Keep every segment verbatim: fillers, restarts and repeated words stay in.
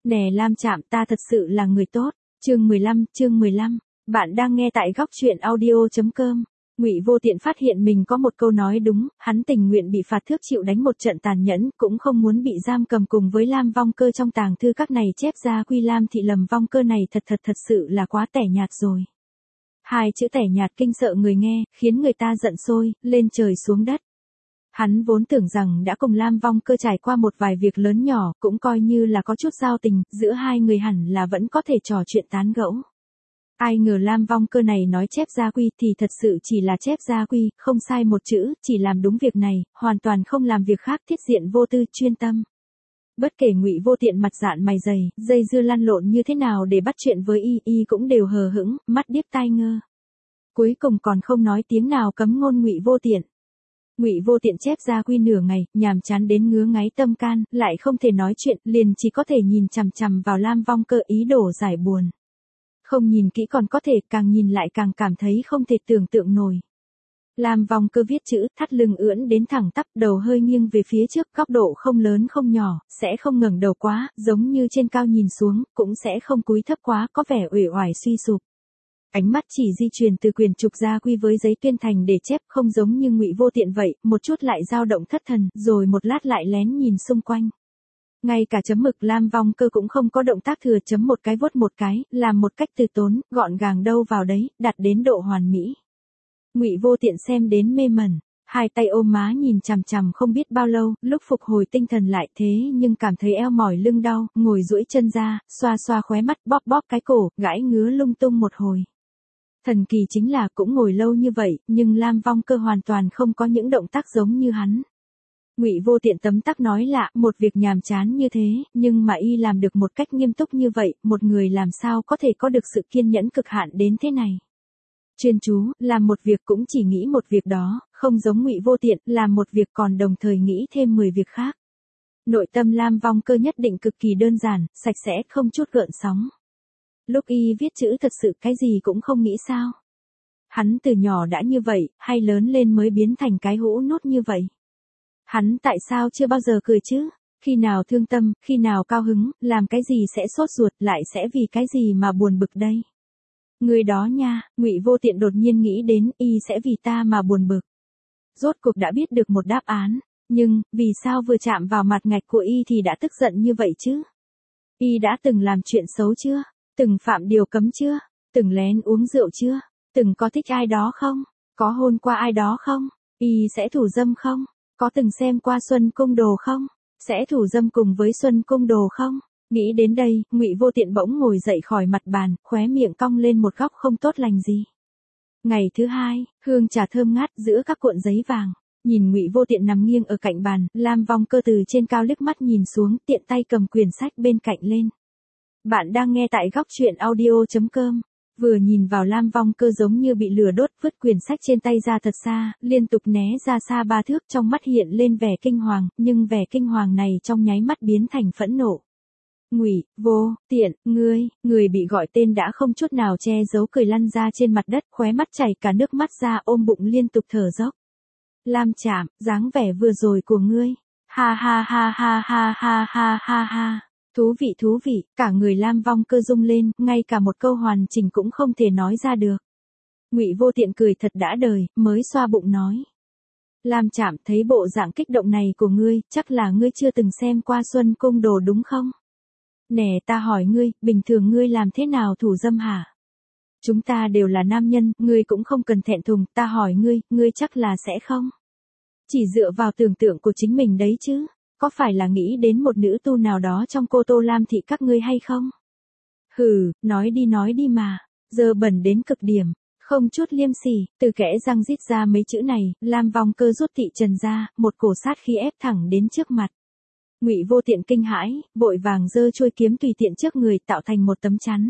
Nè Lam Trạm, ta thật sự là người tốt. Chương mười lăm, chương mười lăm. Bạn đang nghe tại góc truyện audio chấm com. Ngụy Vô Tiện phát hiện mình có một câu nói đúng, hắn tình nguyện bị phạt thước chịu đánh một trận tàn nhẫn, cũng không muốn bị giam cầm cùng với Lam Vong Cơ trong tàng thư các này chép ra quy Lam thị Lầm Vong Cơ này thật thật thật sự là quá tẻ nhạt rồi. Hai chữ tẻ nhạt kinh sợ người nghe, khiến người ta giận sôi, lên trời xuống đất. Hắn vốn tưởng rằng đã cùng Lam Vong Cơ trải qua một vài việc lớn nhỏ, cũng coi như là có chút giao tình, giữa hai người hẳn là vẫn có thể trò chuyện tán gẫu. Ai ngờ Lam Vong Cơ này nói chép gia quy thì thật sự chỉ là chép gia quy, không sai một chữ, chỉ làm đúng việc này, hoàn toàn không làm việc khác, thiết diện vô tư, chuyên tâm. Bất kể Ngụy Vô Tiện mặt dạn mày dày, dây dưa lăn lộn như thế nào để bắt chuyện với y, y cũng đều hờ hững, mắt điếc tai ngơ. Cuối cùng còn không nói tiếng nào cấm ngôn Ngụy Vô Tiện. Ngụy Vô Tiện chép gia quy nửa ngày, nhàm chán đến ngứa ngáy tâm can, lại không thể nói chuyện, liền chỉ có thể nhìn chằm chằm vào Lam Vong Cơ ý đồ giải buồn. Không nhìn kỹ còn có thể, càng nhìn lại càng cảm thấy không thể tưởng tượng nổi. Lam Vong Cơ viết chữ, thắt lưng ưỡn đến thẳng tắp, đầu hơi nghiêng về phía trước, góc độ không lớn không nhỏ, sẽ không ngẩng đầu quá, giống như trên cao nhìn xuống, cũng sẽ không cúi thấp quá, có vẻ uể oải suy sụp. Ánh mắt chỉ di chuyển từ quyển trục gia quy với giấy tuyên thành để chép, không giống như Ngụy Vô Tiện vậy, một chút lại dao động thất thần, rồi một lát lại lén nhìn xung quanh. Ngay cả chấm mực Lam Vong Cơ cũng không có động tác thừa chấm một cái vuốt một cái, làm một cách từ tốn, gọn gàng đâu vào đấy, đặt đến độ hoàn mỹ. Ngụy Vô Tiện xem đến mê mẩn, hai tay ôm má nhìn chằm chằm không biết bao lâu, lúc phục hồi tinh thần lại thế nhưng cảm thấy eo mỏi lưng đau, ngồi duỗi chân ra, xoa xoa khóe mắt, bóp bóp cái cổ, gãi ngứa lung tung một hồi. Thần kỳ chính là cũng ngồi lâu như vậy, nhưng Lam Vong Cơ hoàn toàn không có những động tác giống như hắn. Ngụy Vô Tiện tấm tắc nói lạ, một việc nhàm chán như thế, nhưng mà y làm được một cách nghiêm túc như vậy, một người làm sao có thể có được sự kiên nhẫn cực hạn đến thế này. Chuyên chú, làm một việc cũng chỉ nghĩ một việc đó, không giống Ngụy Vô Tiện, làm một việc còn đồng thời nghĩ thêm mười việc khác. Nội tâm Lam Vong Cơ nhất định cực kỳ đơn giản, sạch sẽ, không chút gợn sóng. Lúc y viết chữ thật sự cái gì cũng không nghĩ sao. Hắn từ nhỏ đã như vậy, hay lớn lên mới biến thành cái hũ nút như vậy. Hắn tại sao chưa bao giờ cười chứ? Khi nào thương tâm, khi nào cao hứng, làm cái gì sẽ sốt ruột, lại sẽ vì cái gì mà buồn bực đây? Người đó nha, Ngụy Vô Tiện đột nhiên nghĩ đến, y sẽ vì ta mà buồn bực. Rốt cuộc đã biết được một đáp án, nhưng, vì sao vừa chạm vào mặt ngạch của y thì đã tức giận như vậy chứ? Y đã từng làm chuyện xấu chưa? Từng phạm điều cấm chưa? Từng lén uống rượu chưa? Từng có thích ai đó không? Có hôn qua ai đó không? Y sẽ thủ dâm không? Có từng xem qua Xuân Cung Đồ không? Sẽ thủ dâm cùng với Xuân Cung Đồ không? Nghĩ đến đây, Ngụy Vô Tiện bỗng ngồi dậy khỏi mặt bàn, khóe miệng cong lên một góc không tốt lành gì. Ngày thứ hai, hương trà thơm ngát giữa các cuộn giấy vàng. Nhìn Ngụy Vô Tiện nằm nghiêng ở cạnh bàn, Lam Vong Cơ từ trên cao liếc mắt nhìn xuống, tiện tay cầm quyển sách bên cạnh lên. Bạn đang nghe tại góc truyện audio chấm com. Vừa nhìn vào Lam Vong Cơ giống như bị lửa đốt, vứt quyển sách trên tay ra thật xa, liên tục né ra xa ba thước, trong mắt hiện lên vẻ kinh hoàng, nhưng vẻ kinh hoàng này trong nháy mắt biến thành phẫn nộ. Ngụy Vô Tiện, ngươi, người bị gọi tên đã không chút nào che giấu cười lăn ra trên mặt đất, khóe mắt chảy cả nước mắt ra, ôm bụng liên tục thở dốc. Lam Trạm, dáng vẻ vừa rồi của ngươi. Ha ha ha ha ha ha ha ha ha. Thú vị thú vị, cả người Lam Vong Cơ rung lên, ngay cả một câu hoàn chỉnh cũng không thể nói ra được. Ngụy Vô Tiện cười thật đã đời, mới xoa bụng nói. Lam Trạm, thấy bộ dạng kích động này của ngươi, chắc là ngươi chưa từng xem qua Xuân Cung Đồ đúng không? Nè ta hỏi ngươi, bình thường ngươi làm thế nào thủ dâm hả? Chúng ta đều là nam nhân, ngươi cũng không cần thẹn thùng, ta hỏi ngươi, ngươi chắc là sẽ không? Chỉ dựa vào tưởng tượng của chính mình đấy chứ. Có phải là nghĩ đến một nữ tu nào đó trong Cô Tô Lam thị các ngươi hay không? Hừ, nói đi nói đi mà, giờ bẩn đến cực điểm, không chút liêm sỉ, từ kẽ răng rít ra mấy chữ này, Lam Vong Cơ rút thị trần ra, một cổ sát khí ép thẳng đến trước mặt. Ngụy Vô Tiện kinh hãi, vội vàng giơ chuôi kiếm tùy tiện trước người tạo thành một tấm chắn.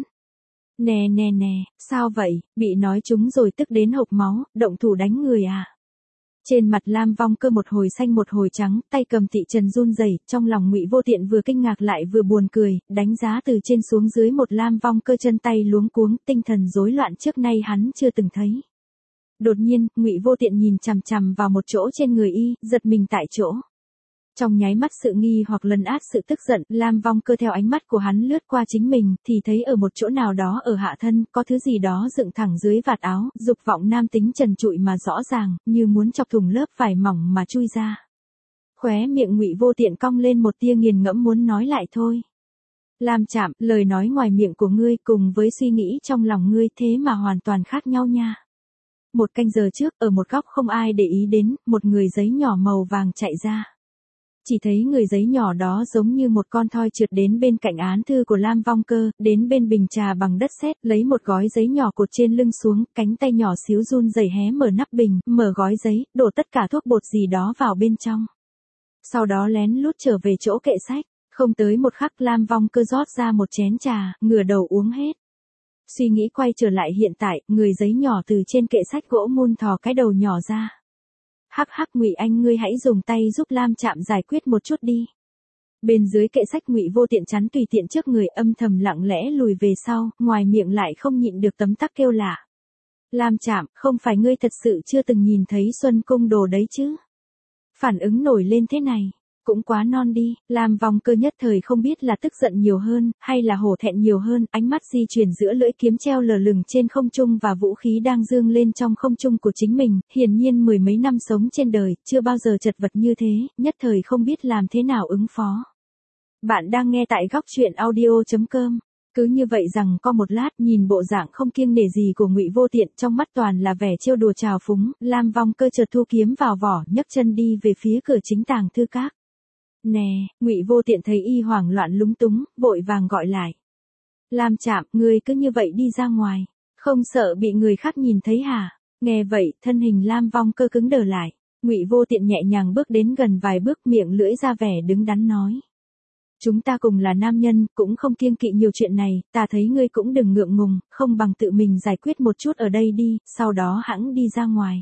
Nè nè nè, sao vậy, bị nói trúng rồi tức đến hộc máu, động thủ đánh người à? Trên mặt Lam Vong Cơ một hồi xanh một hồi trắng, tay cầm thị trần run rẩy, trong lòng Ngụy Vô Tiện vừa kinh ngạc lại vừa buồn cười, đánh giá từ trên xuống dưới một Lam Vong Cơ chân tay luống cuống, tinh thần rối loạn trước nay hắn chưa từng thấy. Đột nhiên, Ngụy Vô Tiện nhìn chằm chằm vào một chỗ trên người y, giật mình tại chỗ. Trong nháy mắt sự nghi hoặc lấn át sự tức giận, Lam Vong Cơ theo ánh mắt của hắn lướt qua chính mình, thì thấy ở một chỗ nào đó ở hạ thân, có thứ gì đó dựng thẳng dưới vạt áo, dục vọng nam tính trần trụi mà rõ ràng, như muốn chọc thủng lớp vải mỏng mà chui ra. Khóe miệng Ngụy Vô Tiện cong lên một tia nghiền ngẫm muốn nói lại thôi. Lam Trạm, lời nói ngoài miệng của ngươi cùng với suy nghĩ trong lòng ngươi thế mà hoàn toàn khác nhau nha. Một canh giờ trước, ở một góc không ai để ý đến, một người giấy nhỏ màu vàng chạy ra. Chỉ thấy người giấy nhỏ đó giống như một con thoi trượt đến bên cạnh án thư của Lam Vong Cơ, đến bên bình trà bằng đất sét, lấy một gói giấy nhỏ cột trên lưng xuống, cánh tay nhỏ xíu run rẩy hé mở nắp bình, mở gói giấy, đổ tất cả thuốc bột gì đó vào bên trong. Sau đó lén lút trở về chỗ kệ sách, không tới một khắc Lam Vong Cơ rót ra một chén trà, ngửa đầu uống hết. Suy nghĩ quay trở lại hiện tại, người giấy nhỏ từ trên kệ sách gỗ mun thò cái đầu nhỏ ra. Hắc hắc Ngụy anh ngươi hãy dùng tay giúp Lam Trạm giải quyết một chút đi. Bên dưới kệ sách Ngụy Vô Tiện chắn tùy tiện trước người âm thầm lặng lẽ lùi về sau, ngoài miệng lại không nhịn được tấm tắc kêu lạ. Lam Trạm, không phải ngươi thật sự chưa từng nhìn thấy Xuân Cung Đồ đấy chứ? Phản ứng nổi lên thế này, cũng quá non đi. Lam Vong Cơ nhất thời không biết là tức giận nhiều hơn, hay là hổ thẹn nhiều hơn, ánh mắt di chuyển giữa lưỡi kiếm treo lờ lửng trên không trung và vũ khí đang dương lên trong không trung của chính mình, hiển nhiên mười mấy năm sống trên đời, chưa bao giờ chật vật như thế, nhất thời không biết làm thế nào ứng phó. Bạn đang nghe tại góc truyện audio chấm com. Cứ như vậy rằng có một lát, nhìn bộ dạng không kiêng nể gì của Ngụy Vô Tiện, trong mắt toàn là vẻ trêu đùa trào phúng, Lam Vong Cơ chợt thu kiếm vào vỏ, nhấc chân đi về phía cửa chính tàng thư các. Nè, Ngụy Vô Tiện thấy y hoảng loạn lúng túng, vội vàng gọi lại. Lam Trạm, ngươi cứ như vậy đi ra ngoài, không sợ bị người khác nhìn thấy hả? Nghe vậy, thân hình Lam Vong Cơ cứng đờ lại. Ngụy Vô Tiện nhẹ nhàng bước đến gần vài bước, miệng lưỡi ra vẻ đứng đắn nói. Chúng ta cùng là nam nhân, cũng không kiêng kỵ nhiều chuyện này, ta thấy ngươi cũng đừng ngượng ngùng, không bằng tự mình giải quyết một chút ở đây đi, sau đó hẵng đi ra ngoài.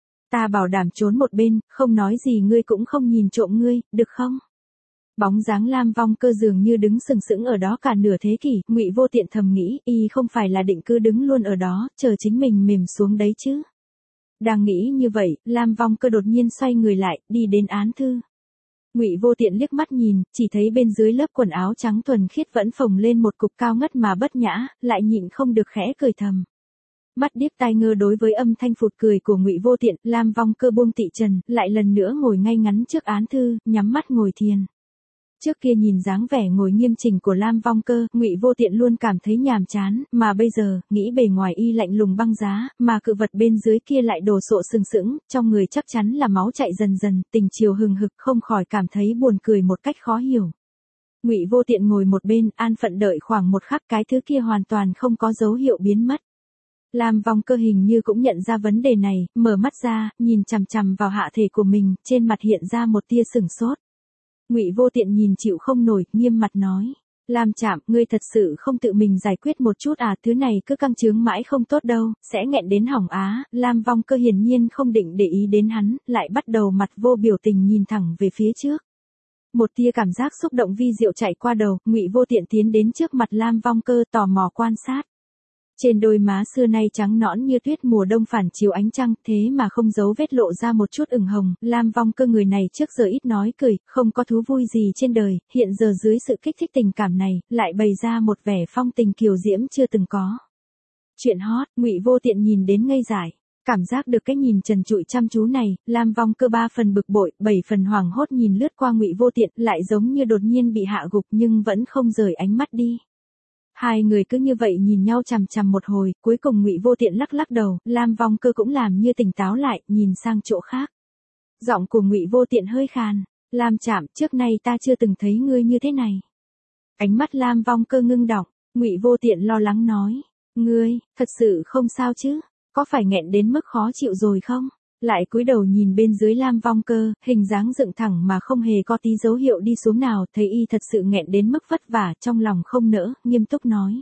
Ta bảo đảm trốn một bên, không nói gì ngươi cũng không nhìn trộm ngươi, được không? Bóng dáng Lam Vong Cơ dường như đứng sừng sững ở đó cả nửa thế kỷ, Ngụy Vô Tiện thầm nghĩ, y không phải là định cứ đứng luôn ở đó, chờ chính mình mềm xuống đấy chứ. Đang nghĩ như vậy, Lam Vong Cơ đột nhiên xoay người lại, đi đến án thư. Ngụy Vô Tiện liếc mắt nhìn, chỉ thấy bên dưới lớp quần áo trắng thuần khiết vẫn phồng lên một cục cao ngất mà bất nhã, lại nhịn không được khẽ cười thầm. Mắt điếc tai ngơ đối với âm thanh phụt cười của Ngụy Vô Tiện, Lam Vong Cơ buông tị trần, lại lần nữa ngồi ngay ngắn trước án thư, nhắm mắt ngồi thiền. Trước kia nhìn dáng vẻ ngồi nghiêm chỉnh của Lam Vong Cơ, Ngụy Vô Tiện luôn cảm thấy nhàm chán, mà bây giờ, nghĩ bề ngoài y lạnh lùng băng giá, mà cự vật bên dưới kia lại đồ sộ sừng sững, trong người chắc chắn là máu chạy dần dần, tình chiều hừng hực, không khỏi cảm thấy buồn cười một cách khó hiểu. Ngụy Vô Tiện ngồi một bên, an phận đợi khoảng một khắc, cái thứ kia hoàn toàn không có dấu hiệu biến mất. Lam Vong Cơ hình như cũng nhận ra vấn đề này, mở mắt ra, nhìn chằm chằm vào hạ thể của mình, trên mặt hiện ra một tia sửng sốt. Ngụy Vô Tiện nhìn chịu không nổi, nghiêm mặt nói. Lam Trạm, ngươi thật sự không tự mình giải quyết một chút à, thứ này cứ căng chướng mãi không tốt đâu, sẽ nghẹn đến hỏng á. Lam Vong Cơ hiển nhiên không định để ý đến hắn, lại bắt đầu mặt vô biểu tình nhìn thẳng về phía trước. Một tia cảm giác xúc động vi diệu chạy qua đầu, Ngụy Vô Tiện tiến đến trước mặt Lam Vong Cơ tò mò quan sát. Trên đôi má xưa nay trắng nõn như tuyết mùa đông phản chiếu ánh trăng, thế mà không giấu vết lộ ra một chút ửng hồng, Lam Vong Cơ người này trước giờ ít nói cười, không có thú vui gì trên đời, hiện giờ dưới sự kích thích tình cảm này, lại bày ra một vẻ phong tình kiều diễm chưa từng có. Chuyện hot, Ngụy Vô Tiện nhìn đến ngây dại, cảm giác được cái nhìn trần trụi chăm chú này, Lam Vong Cơ ba phần bực bội, bảy phần hoảng hốt nhìn lướt qua Ngụy Vô Tiện, lại giống như đột nhiên bị hạ gục nhưng vẫn không rời ánh mắt đi. Hai người cứ như vậy nhìn nhau chằm chằm một hồi, cuối cùng Ngụy Vô Tiện lắc lắc đầu, Lam Vong Cơ cũng làm như tỉnh táo lại, nhìn sang chỗ khác. Giọng của Ngụy Vô Tiện hơi khàn, Lam Trạm, trước nay ta chưa từng thấy ngươi như thế này. Ánh mắt Lam Vong Cơ ngưng đọng, Ngụy Vô Tiện lo lắng nói, ngươi, thật sự không sao chứ, có phải nghẹn đến mức khó chịu rồi không? Lại cúi đầu nhìn bên dưới Lam Vong Cơ, hình dáng dựng thẳng mà không hề có tí dấu hiệu đi xuống nào, thấy y thật sự nghẹn đến mức vất vả, trong lòng không nỡ, nghiêm túc nói.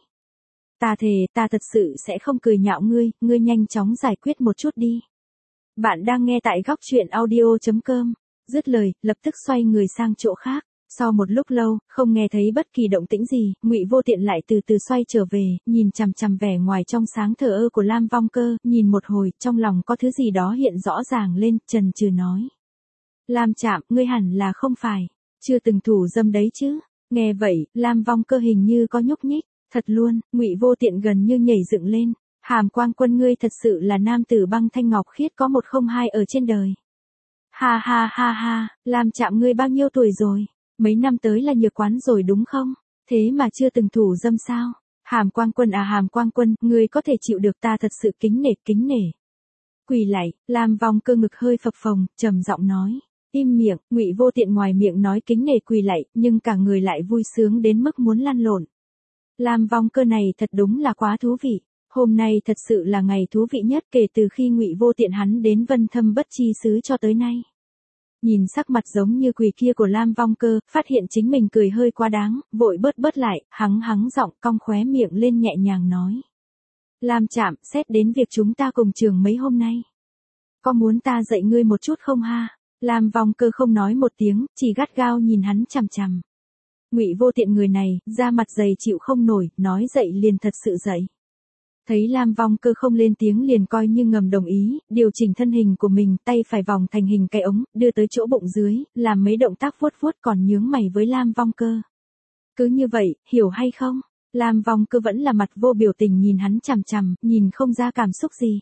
Ta thề, ta thật sự sẽ không cười nhạo ngươi, ngươi nhanh chóng giải quyết một chút đi. Bạn đang nghe tại góc truyện audio chấm com, dứt lời, lập tức xoay người sang chỗ khác. Sau một lúc lâu, không nghe thấy bất kỳ động tĩnh gì, Ngụy Vô Tiện lại từ từ xoay trở về, nhìn chằm chằm vẻ ngoài trong sáng thờ ơ của Lam Vong Cơ, nhìn một hồi, trong lòng có thứ gì đó hiện rõ ràng lên, chần chừ nói. Lam Trạm, ngươi hẳn là không phải, chưa từng thủ dâm đấy chứ. Nghe vậy, Lam Vong Cơ hình như có nhúc nhích, thật luôn, Ngụy Vô Tiện gần như nhảy dựng lên, Hàm Quang Quân ngươi thật sự là nam tử băng thanh ngọc khiết có một không hai ở trên đời. Ha ha ha ha, Lam Trạm ngươi bao nhiêu tuổi rồi? Mấy năm tới là nhược quán rồi đúng không? Thế mà chưa từng thủ dâm sao? Hàm Quang Quân à Hàm Quang Quân, ngươi có thể chịu được ta thật sự kính nể kính nể. Quỳ lạy, Lam Vong Cơ ngực hơi phập phồng, trầm giọng nói. Im miệng, Ngụy Vô Tiện ngoài miệng nói kính nể quỳ lạy, nhưng cả người lại vui sướng đến mức muốn lăn lộn. Lam Vong Cơ này thật đúng là quá thú vị. Hôm nay thật sự là ngày thú vị nhất kể từ khi Ngụy Vô Tiện hắn đến Vân Thâm Bất Chi xứ cho tới nay. Nhìn sắc mặt giống như quỳ kia của Lam Vong Cơ, phát hiện chính mình cười hơi quá đáng, vội bớt bớt lại, hắng hắng giọng cong khóe miệng lên nhẹ nhàng nói. Lam Trạm, xét đến việc chúng ta cùng trường mấy hôm nay. Có muốn ta dạy ngươi một chút không ha? Lam Vong Cơ không nói một tiếng, chỉ gắt gao nhìn hắn chằm chằm. Ngụy Vô Tiện người này, da mặt dày chịu không nổi, nói dậy liền thật sự dậy. Thấy Lam Vong Cơ không lên tiếng liền coi như ngầm đồng ý, điều chỉnh thân hình của mình, tay phải vòng thành hình cái ống, đưa tới chỗ bụng dưới, làm mấy động tác vuốt vuốt còn nhướng mày với Lam Vong Cơ. Cứ như vậy, hiểu hay không? Lam Vong Cơ vẫn là mặt vô biểu tình nhìn hắn chằm chằm, nhìn không ra cảm xúc gì.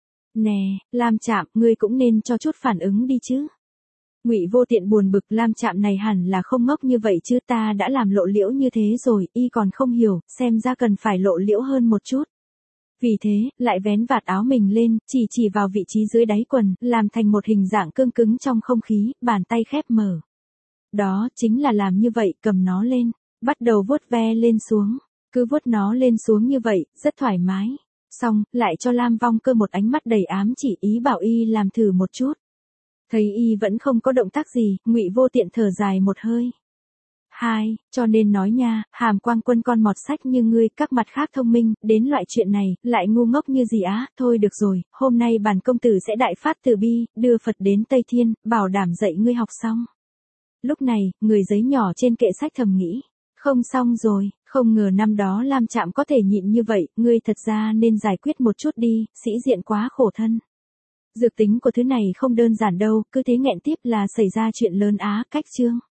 Nè, Lam Trạm, ngươi cũng nên cho chút phản ứng đi chứ. Ngụy Vô Tiện buồn bực, Lam Trạm này hẳn là không ngốc như vậy chứ, ta đã làm lộ liễu như thế rồi, y còn không hiểu, xem ra cần phải lộ liễu hơn một chút. Vì thế, lại vén vạt áo mình lên, chỉ chỉ vào vị trí dưới đáy quần, làm thành một hình dạng cương cứng trong không khí, bàn tay khép mở. Đó, chính là làm như vậy, cầm nó lên, bắt đầu vuốt ve lên xuống, cứ vuốt nó lên xuống như vậy, rất thoải mái. Xong, lại cho Lam Vong Cơ một ánh mắt đầy ám chỉ, ý bảo y làm thử một chút. Thấy y vẫn không có động tác gì, Ngụy Vô Tiện thở dài một hơi. Hai, cho nên nói nha, Hàm Quang Quân con mọt sách như ngươi, các mặt khác thông minh, đến loại chuyện này, lại ngu ngốc như gì á, thôi được rồi, hôm nay bản công tử sẽ đại phát từ bi, đưa Phật đến Tây Thiên, bảo đảm dạy ngươi học xong. Lúc này, người giấy nhỏ trên kệ sách thầm nghĩ, không xong rồi, không ngờ năm đó Lam Trạm có thể nhịn như vậy, ngươi thật ra nên giải quyết một chút đi, sĩ diện quá khổ thân. Dược tính của thứ này không đơn giản đâu, cứ thế nghẹn tiếp là xảy ra chuyện lớn á, cách chương.